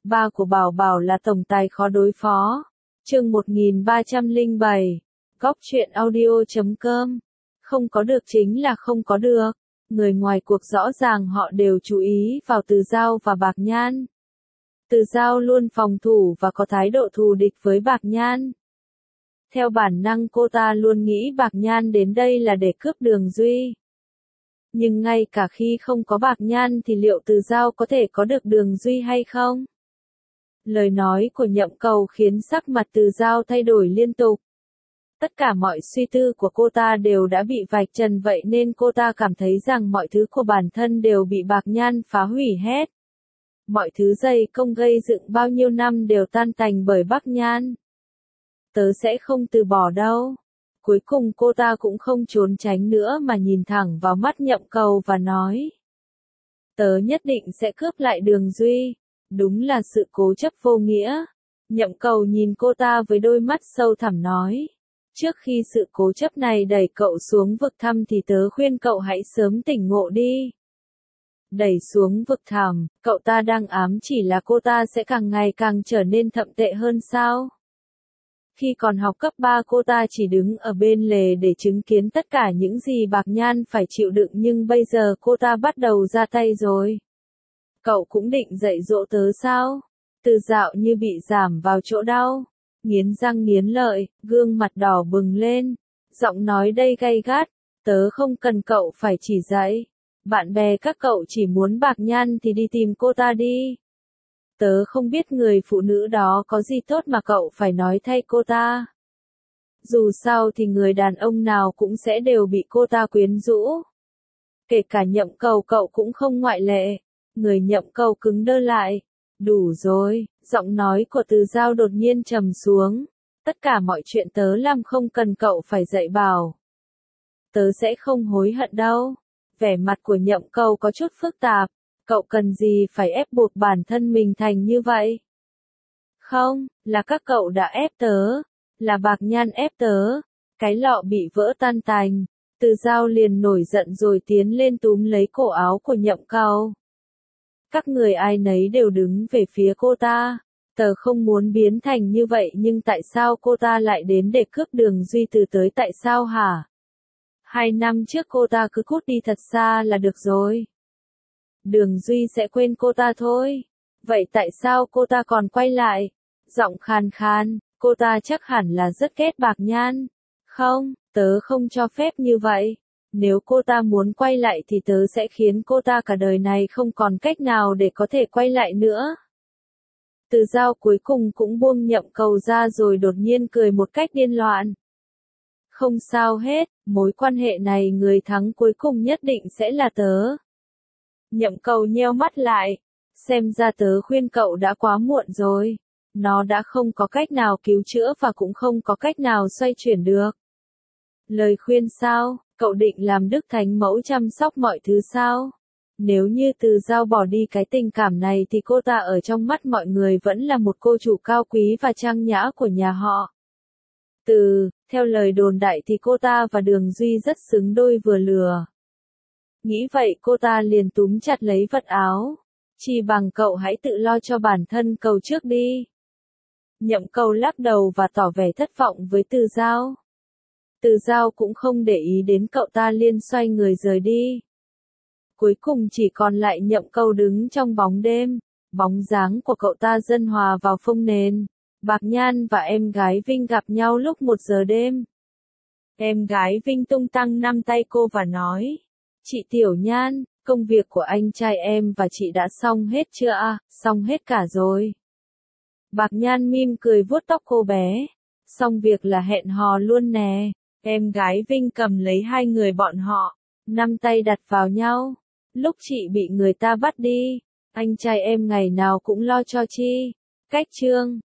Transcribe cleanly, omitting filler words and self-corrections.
Ba của Bảo Bảo là tổng tài khó đối phó. Chương 1307. Góc truyện audio.com. Không có được chính là không có được. Người ngoài cuộc rõ ràng họ đều chú ý vào Từ Dao và Bạc Nhan. Từ Dao luôn phòng thủ và có thái độ thù địch với Bạc Nhan. Theo bản năng cô ta luôn nghĩ Bạc Nhan đến đây là để cướp Đường Duy. Nhưng ngay cả khi không có Bạc Nhan thì liệu Từ Dao có thể có được Đường Duy hay không? Lời nói của Nhậm Cầu khiến sắc mặt Từ Dao thay đổi liên tục. Tất cả mọi suy tư của cô ta đều đã bị vạch trần, vậy nên cô ta cảm thấy rằng mọi thứ của bản thân đều bị Bạc Nhan phá hủy hết. Mọi thứ dày công gây dựng bao nhiêu năm đều tan tành bởi Bạc Nhan. Tớ sẽ không từ bỏ đâu. Cuối cùng cô ta cũng không trốn tránh nữa mà nhìn thẳng vào mắt Nhậm Cầu và nói. Tớ nhất định sẽ cướp lại Đường Duy. Đúng là sự cố chấp vô nghĩa. Nhậm Cầu nhìn cô ta với đôi mắt sâu thẳm nói. Trước khi sự cố chấp này đẩy cậu xuống vực thẳm thì tớ khuyên cậu hãy sớm tỉnh ngộ đi. Đẩy xuống vực thẳm, cậu ta đang ám chỉ là cô ta sẽ càng ngày càng trở nên thậm tệ hơn sao? Khi còn học cấp 3 cô ta chỉ đứng ở bên lề để chứng kiến tất cả những gì Bạc Nhan phải chịu đựng, nhưng bây giờ cô ta bắt đầu ra tay rồi. Cậu cũng định dạy dỗ tớ sao? Từ Dạo như bị giảm vào chỗ đau. Nghiến răng nghiến lợi, gương mặt đỏ bừng lên. Giọng nói đây gay gắt. Tớ không cần cậu phải chỉ dạy. Bạn bè các cậu chỉ muốn Bạc Nhan thì đi tìm cô ta đi. Tớ không biết người phụ nữ đó có gì tốt mà cậu phải nói thay cô ta. Dù sao thì người đàn ông nào cũng sẽ đều bị cô ta quyến rũ. Kể cả Nhậm Cầu cậu cũng không ngoại lệ. Người Nhậm Cầu cứng đơ lại. Đủ rồi, giọng nói của Từ Dao đột nhiên trầm xuống. Tất cả mọi chuyện tớ làm không cần cậu phải dạy bảo. Tớ sẽ không hối hận đâu. Vẻ mặt của Nhậm Cầu có chút phức tạp. Cậu cần gì phải ép buộc bản thân mình thành như vậy? Không, là các cậu đã ép tớ. Là Bạc Nhan ép tớ. Cái lọ bị vỡ tan tành. Từ Dao liền nổi giận rồi tiến lên túm lấy cổ áo của Nhậm Cầu. Các người ai nấy đều đứng về phía cô ta. Tớ không muốn biến thành như vậy, nhưng tại sao cô ta lại đến để cướp Đường Duy từ tới tại sao hả? 2 năm trước cô ta cứ cút đi thật xa là được rồi. Đường Duy sẽ quên cô ta thôi. Vậy tại sao cô ta còn quay lại? Giọng khàn khàn, cô ta chắc hẳn là rất ghét Bạc Nhan. Không, tớ không cho phép như vậy. Nếu cô ta muốn quay lại thì tớ sẽ khiến cô ta cả đời này không còn cách nào để có thể quay lại nữa. Từ Dao cuối cùng cũng buông Nhậm Cầu ra rồi đột nhiên cười một cách điên loạn. Không sao hết, mối quan hệ này người thắng cuối cùng nhất định sẽ là tớ. Nhậm Cầu nheo mắt lại. Xem ra tớ khuyên cậu đã quá muộn rồi. Nó đã không có cách nào cứu chữa và cũng không có cách nào xoay chuyển được. Lời khuyên sao? Cậu định làm Đức Thánh Mẫu chăm sóc mọi thứ sao? Nếu như Từ Dao bỏ đi cái tình cảm này thì cô ta ở trong mắt mọi người vẫn là một cô chủ cao quý và trang nhã của nhà họ. Theo lời đồn đại thì cô ta và Đường Duy rất xứng đôi vừa lừa. Nghĩ vậy cô ta liền túm chặt lấy vật áo. Chỉ bằng cậu hãy tự lo cho bản thân cậu trước đi. Nhậm Cầu lắc đầu và tỏ vẻ thất vọng với Từ Dao. Từ Dao cũng không để ý đến cậu ta, liền xoay người rời đi. Cuối cùng chỉ còn lại Nhậm Cầu đứng trong bóng đêm. Bóng dáng của cậu ta dần hòa vào phông nền. Bạc Nhan và em gái Vinh gặp nhau lúc 1 giờ đêm. Em gái Vinh tung tăng nắm tay cô và nói. Chị Tiểu Nhan, công việc của anh trai em và chị đã xong hết chưa à? Xong hết cả rồi. Bạc Nhan mỉm cười vuốt tóc cô bé. Xong việc là hẹn hò luôn nè. Em gái Vinh cầm lấy hai người bọn họ, nắm tay đặt vào nhau. Lúc chị bị người ta bắt đi, anh trai em ngày nào cũng lo cho chi. Cách chương